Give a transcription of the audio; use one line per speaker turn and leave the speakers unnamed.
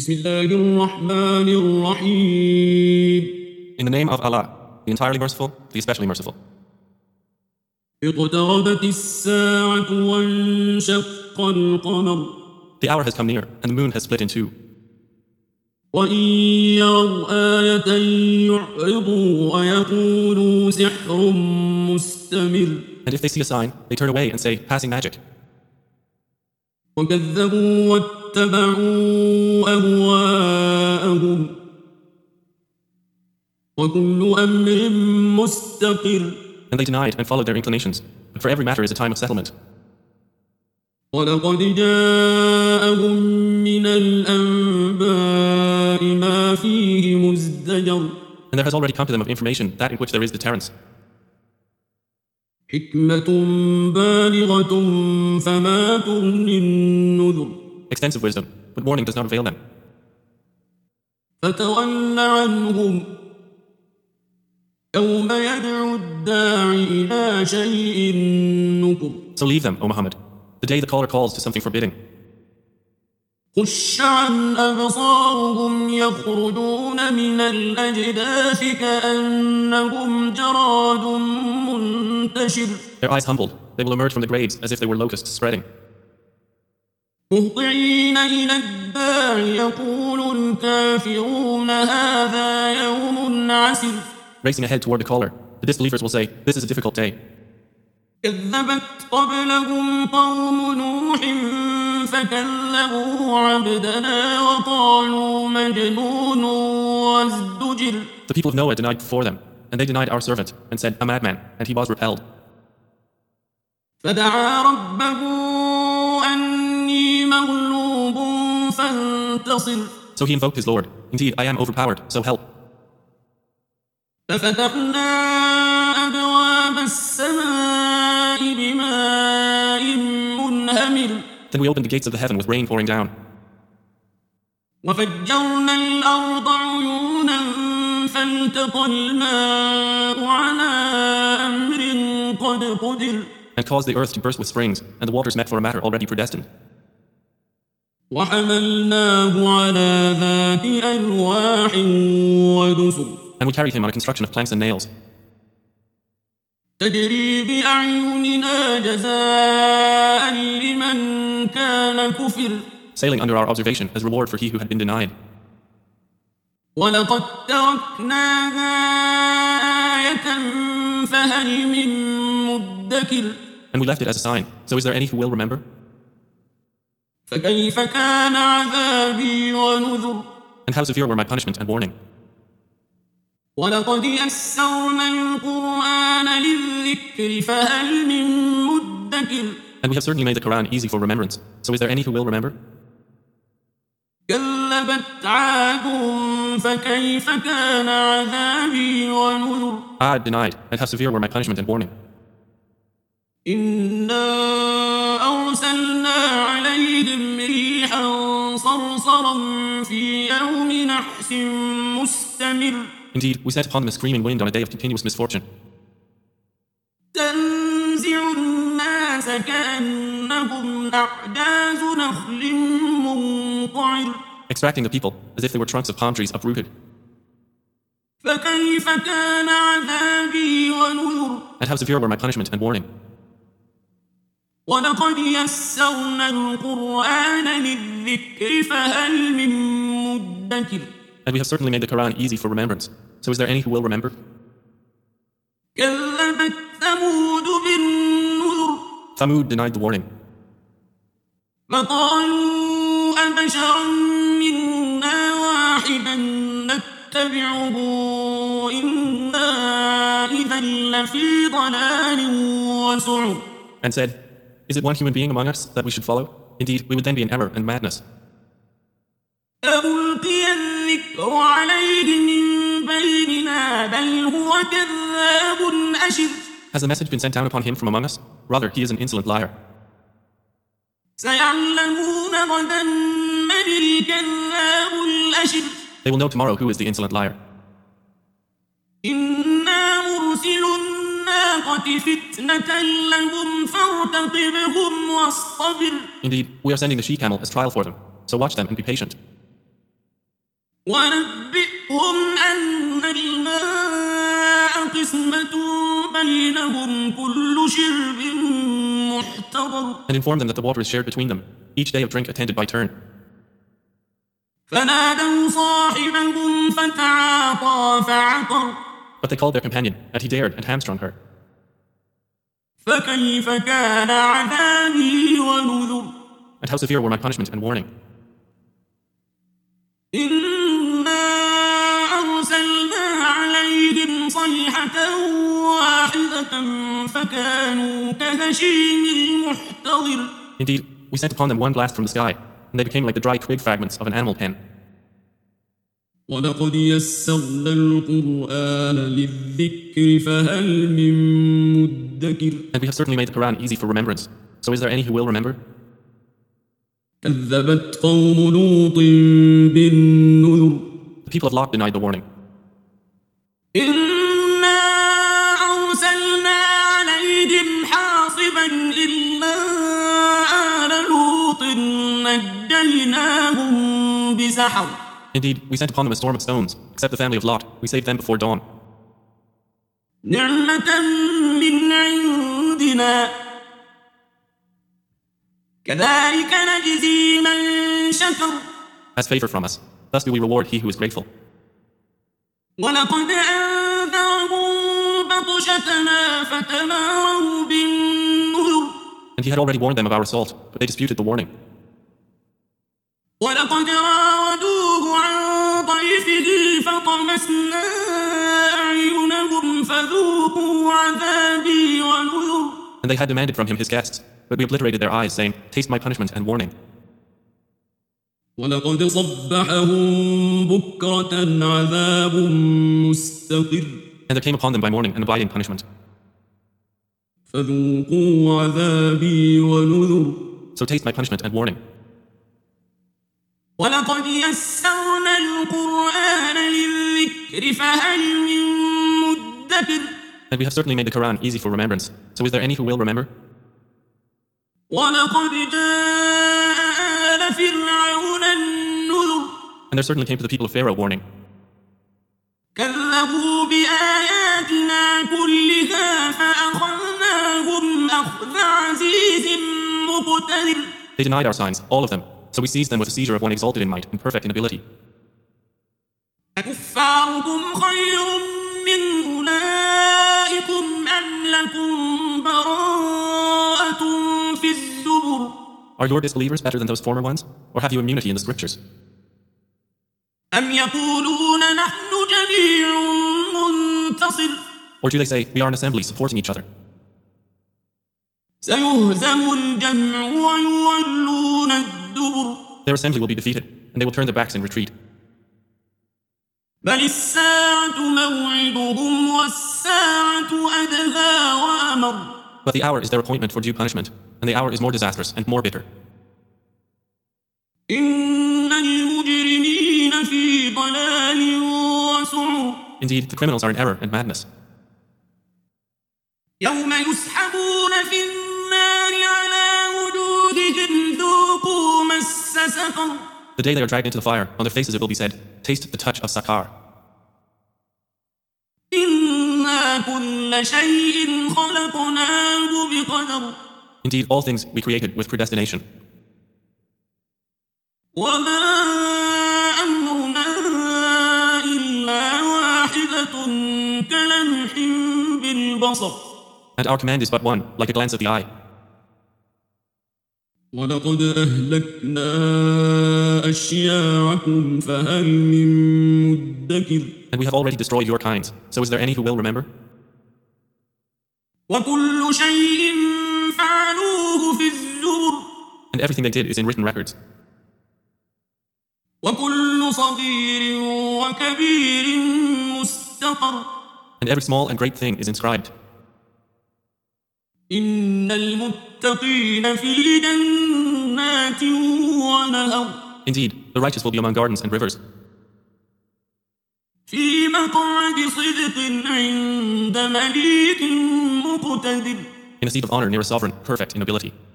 بسم الله الرحمن الرحيم.
In the name of Allah, the entirely merciful, the especially merciful.
اقتربت الساعة وانشق القمر.
The hour has come near, and the moon has split in two.
وإن يروا آية يعرضوا ويقولوا سحر مستمر.
And if they see a sign, they turn away and say, passing magic.
وكذبوا واتبعوا أهواءهم وكل أمر مستقر.
And they denied and followed their inclinations. But for every matter is a time of settlement.
ولقد جاءهم من الأنباء ما فيه مزدجر.
And there has already come to them of information that in which there is deterrence.
حكمة بالغة فما تغني النذر.
Extensive wisdom, but warning does not avail them.
فتول عنهم يوم يدعو الداع إلى شيء نكر.
So leave them, O Muhammad, the day the caller calls to something forbidding.
خش عن أبصارهم يخرجون من الأجداث كأنهم جراد منتشر.
Their eyes humbled, they will emerge from the graves as if they were locusts spreading.
مهطعين إلى الداع يقول الكافرون هذا يوم عسر.
Racing ahead toward the caller, the disbelievers will say, this is a difficult day.
كذبت قبلهم قوم نوح فكذبوا عبدنا وقالوا مجنون وازدجر.
The people of Noah denied before them, and they denied our servant, and said, a madman, and he was repelled.
فدعا ربه أني مغلوب فانتصر.
So he invoked his Lord, indeed I am overpowered, so help.
ففتحنا أبواب السماء بماء منهمر.
Then we opened the gates of the heaven with rain pouring down.
وفجرنا الأرض عيونا فالتقى الماء على أمر قد قدر.
And caused the earth to burst with springs, and the waters met for a matter already predestined.
وحملناه على ذات ألواح ودسر.
And we carried him on a construction of planks and nails,
تجري بأعيننا جزاء لمن كان كفر.
sailing under our observation as reward for he who had been denied.
ولقد تركناها آية فهل من مدكر.
And we left it as a sign, so is there any who will remember?
فكيف كان عذابي ونذر.
And how severe were my punishment and warning.
ولقد يسرنا القرآن للذكر فهل من مدكر.
And we have certainly made the Quran easy for remembrance, so is there any who will remember?
كذبت عاد فكيف كان عذابي ونذر.
Ad denied, and how severe were my punishment and warning.
إنا أرسلنا عليهم ريحا صرصرا في يوم نحس مستمر.
Indeed, we sent upon them a screaming wind on a day of continuous misfortune.
تنزع الناس كأنهم أعجاز نخل منقعر.
Extracting the people as if they were trunks of palm trees uprooted.
فكيف كان عذابي ونذر.
And how severe were my punishment and warning.
ولقد يسرنا القرآن للذكر فهل من مدكر.
And we have certainly made the Quran easy for remembrance, so is there any who will remember?
كذبت ثمود بالنذر.
Thamud denied the warning.
فقالوا أبشرا منا واحدا نتبعه إنا إذا لفي ضلال وسعر.
And said, is it one human being among us that we should follow? Indeed, we would then be in error and madness.
ألقي الذكر عليه من بيننا بل هو كذاب أشر.
Has the message been sent down upon him from among us? Rather, he is an insolent liar.
سيعلمون غدا من الكذاب الأشر.
They will know tomorrow who is the insolent liar.
إنا مرسل الناقة فتنة لهم فارتقبهم واصطبر.
Indeed, we are sending the she-camel as trial for them, so watch them and be patient.
ونبئهم أن الماء قسمة بينهم كل شرب محتضر.
And inform them that the water is shared between them, each day of drink attended by turn.
فنادوا صاحبهم فتعاطى فعقر.
But they called their companion, and he dared and hamstrung her.
فكيف كان عذابي ونذر.
And how severe were my punishment and warning.
إنا أرسلنا عليهم صيحة واحدة فكانوا كهشيم المحتضر.
Indeed, we sent upon them one blast from the sky, and they became like the dry twig fragments of an animal pen.
ولقد يسرنا القرآن للذكر فهل من مدكر.
And we have certainly made the Quran easy for remembrance. So is there any who will remember?
كذبت قوم لوط بالنذر.
The people of Lot denied the warning.
إنا أرسلنا عليهم حاصبا إلا آل لوط نجيناهم بسحر.
Indeed, we sent upon them a storm of stones, except the family of Lot. We saved them before dawn.
نعمة من عندنا كذلك نجزي من شكر.
As favor from us, thus do we reward he who is grateful.
ولقد أنذرهم بطشتنا فتماروا بالنذر.
And he had already warned them of our assault, but they disputed the warning.
ولقد راودوه عن ضيفه فطمسنا أعينهم فذوقوا عذابي ونذر.
And they had demanded from him his guests, but we obliterated their eyes, saying, taste my punishment and warning.
ولقد صبحهم بكرة عذاب مستقر.
And there came upon them by morning an abiding punishment.
فذوقوا عذابي ونذر.
So taste my punishment and warning.
ولقد يسرنا القرآن للذكر فهل من مدكر.
And we have certainly made the Quran easy for remembrance. So is there any who will remember?
ولقد جاء آل فرعون النذر.
And there certainly came to the people of Pharaoh warning.
كذبوا بآياتنا كلها فأخذناهم أخذ عزيز مقتدر.
They denied our signs, all of them. So we seized them with a seizure of one exalted in might and perfect in ability.
أكفاركم خير من أولئكم أم لكم براءة في الزبر.
Are your disbelievers better than those former ones? Or have you immunity in the scriptures?
أم يقولون نحن جميع منتصر.
Or do they say, we are an assembly supporting each other?
سيهزم الجمع ويولون الدبر.
Their assembly will be defeated, and they will turn their backs in retreat.
بل الساعة موعدهم والساعة أدهى وأمر.
But the hour is their appointment for due punishment, and the hour is more disastrous and more bitter.
إن المجرمين في ضلال وسعر.
Indeed, the criminals are in error and madness.
يوم يسحبون في النار على وجوههم ذوقوا مس سقر.
The day they are dragged into the fire, on their faces it will be said, taste the touch of Sakar.
إنا كل شيء خلقناه بقدر.
Indeed, all things we created with predestination.
وما أمرنا إلا واحدة كلمح بالبصر.
And our command is but one, like a glance of the eye.
ولقد أهلكنا أشياعكم فهل من مدكر.
And we have already destroyed your kinds, so is there any who will remember?
وكل شيء فعلوه في الزبر.
And everything they did is in written records.
وكل صغير وكبير مستقر.
And every small and great thing is inscribed.
إن المتقين في جنات ونهر.
Indeed, the righteous will be among gardens and rivers.
في مقعد صدق عند مليك مقتدر.
In a seat of honor near a sovereign, perfect in ability.